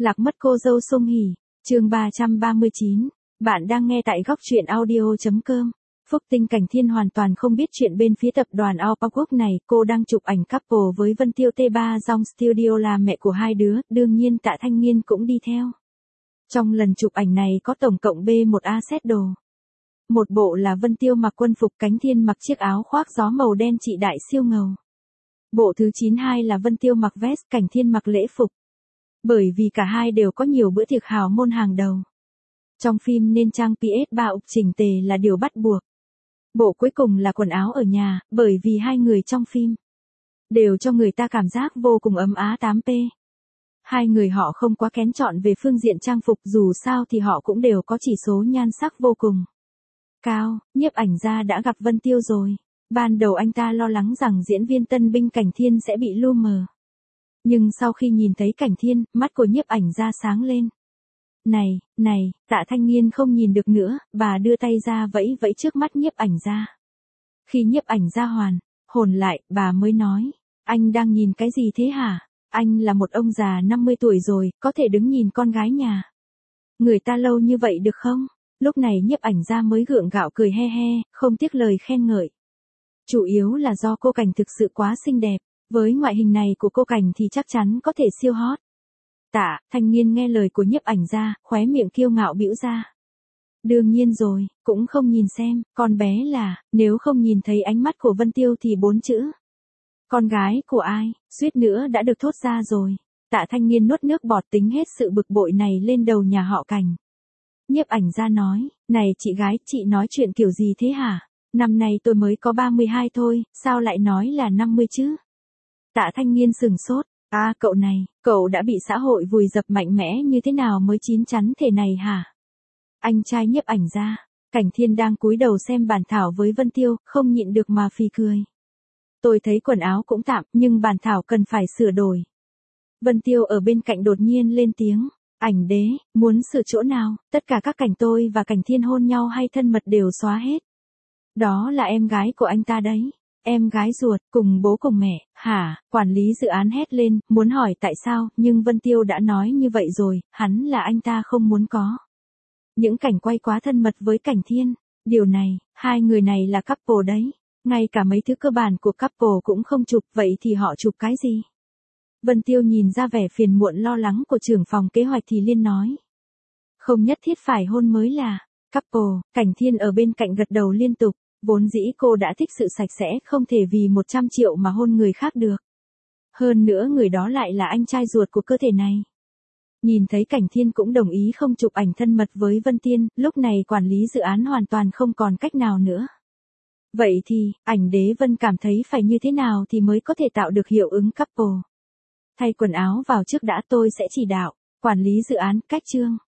Lạc mất cô dâu Song Hỷ, chương 339. Bạn đang nghe tại góc truyện audio.com. Phúc Tinh Cảnh Thiên hoàn toàn không biết chuyện bên phía tập đoàn Alpha Quốc này, cô đang chụp ảnh couple với Vân Tiêu T3 Dong Studio là mẹ của hai đứa, đương nhiên Tạ Thanh Nghiên cũng đi theo. Trong lần chụp ảnh này có tổng cộng B1A set đồ. Một bộ là Vân Tiêu mặc quân phục, Cảnh Thiên mặc chiếc áo khoác gió màu đen chị đại siêu ngầu. Bộ thứ 92 là Vân Tiêu mặc vest, Cảnh Thiên mặc lễ phục. Bởi vì cả hai đều có nhiều bữa tiệc hào môn hàng đầu. Trong phim nên trang PS3 ục chỉnh tề là điều bắt buộc. Bộ cuối cùng là quần áo ở nhà, bởi vì hai người trong phim đều cho người ta cảm giác vô cùng ấm á 8P. Hai người họ không quá kén chọn về phương diện trang phục, dù sao thì họ cũng đều có chỉ số nhan sắc vô cùng cao. Nhiếp ảnh gia đã gặp Vân Tiêu rồi. Ban đầu anh ta lo lắng rằng diễn viên tân binh Cảnh Thiên sẽ bị lu mờ. Nhưng sau khi nhìn thấy Cảnh Thiên, mắt của nhiếp ảnh gia sáng lên. Này, Tạ Thanh Nghiên không nhìn được nữa, bà đưa tay ra vẫy vẫy trước mắt nhiếp ảnh gia. Khi nhiếp ảnh gia hoàn hồn lại, bà mới nói, anh đang nhìn cái gì thế hả? Anh là một ông già 50 tuổi rồi, có thể đứng nhìn con gái nhà người ta lâu như vậy được không? Lúc này nhiếp ảnh gia mới gượng gạo cười he he, không tiếc lời khen ngợi. Chủ yếu là do cô Cảnh thực sự quá xinh đẹp. Với ngoại hình này của cô Cảnh thì chắc chắn có thể siêu hot. Tạ Thanh Nghiên nghe lời của nhiếp ảnh gia, khóe miệng kiêu ngạo bĩu ra. Đương nhiên rồi, cũng không nhìn xem, con bé là, nếu không nhìn thấy ánh mắt của Vân Tiêu thì 4 chữ. Con gái của ai, suýt nữa đã được thốt ra rồi. Tạ Thanh Nghiên nuốt nước bọt tính hết sự bực bội này lên đầu nhà họ Cảnh. Nhiếp ảnh gia nói, này chị gái, chị nói chuyện kiểu gì thế hả? Năm nay tôi mới có 32 thôi, sao lại nói là 50 chứ? Tạ Thanh Nghiên sừng sốt, cậu này, cậu đã bị xã hội vùi dập mạnh mẽ như thế nào mới chín chắn thể này hả? Anh trai nhiếp ảnh gia, Cảnh Thiên đang cúi đầu xem bản thảo với Vân Tiêu, không nhịn được mà phì cười. Tôi thấy quần áo cũng tạm, nhưng bản thảo cần phải sửa đổi. Vân Tiêu ở bên cạnh đột nhiên lên tiếng, ảnh đế, muốn sửa chỗ nào? Tất cả các cảnh tôi và Cảnh Thiên hôn nhau hay thân mật đều xóa hết. Đó là em gái của anh ta đấy. Em gái ruột, cùng bố cùng mẹ, hả? Quản lý dự án hét lên, muốn hỏi tại sao, nhưng Vân Tiêu đã nói như vậy rồi, hắn là anh ta không muốn có. Những cảnh quay quá thân mật với Cảnh Thiên, điều này, hai người này là couple đấy. Ngay cả mấy thứ cơ bản của couple cũng không chụp, vậy thì họ chụp cái gì? Vân Tiêu nhìn ra vẻ phiền muộn lo lắng của trưởng phòng kế hoạch thì liên nói. Không nhất thiết phải hôn mới là couple. Cảnh Thiên ở bên cạnh gật đầu liên tục. Vốn dĩ cô đã thích sự sạch sẽ, không thể vì 100 triệu mà hôn người khác được. Hơn nữa người đó lại là anh trai ruột của cơ thể này. Nhìn thấy Cảnh Thiên cũng đồng ý không chụp ảnh thân mật với Vân Tiên, lúc này quản lý dự án hoàn toàn không còn cách nào nữa. Vậy thì, ảnh đế Vân cảm thấy phải như thế nào thì mới có thể tạo được hiệu ứng couple? Thay quần áo vào trước đã, tôi sẽ chỉ đạo. Quản lý dự án, cách chương.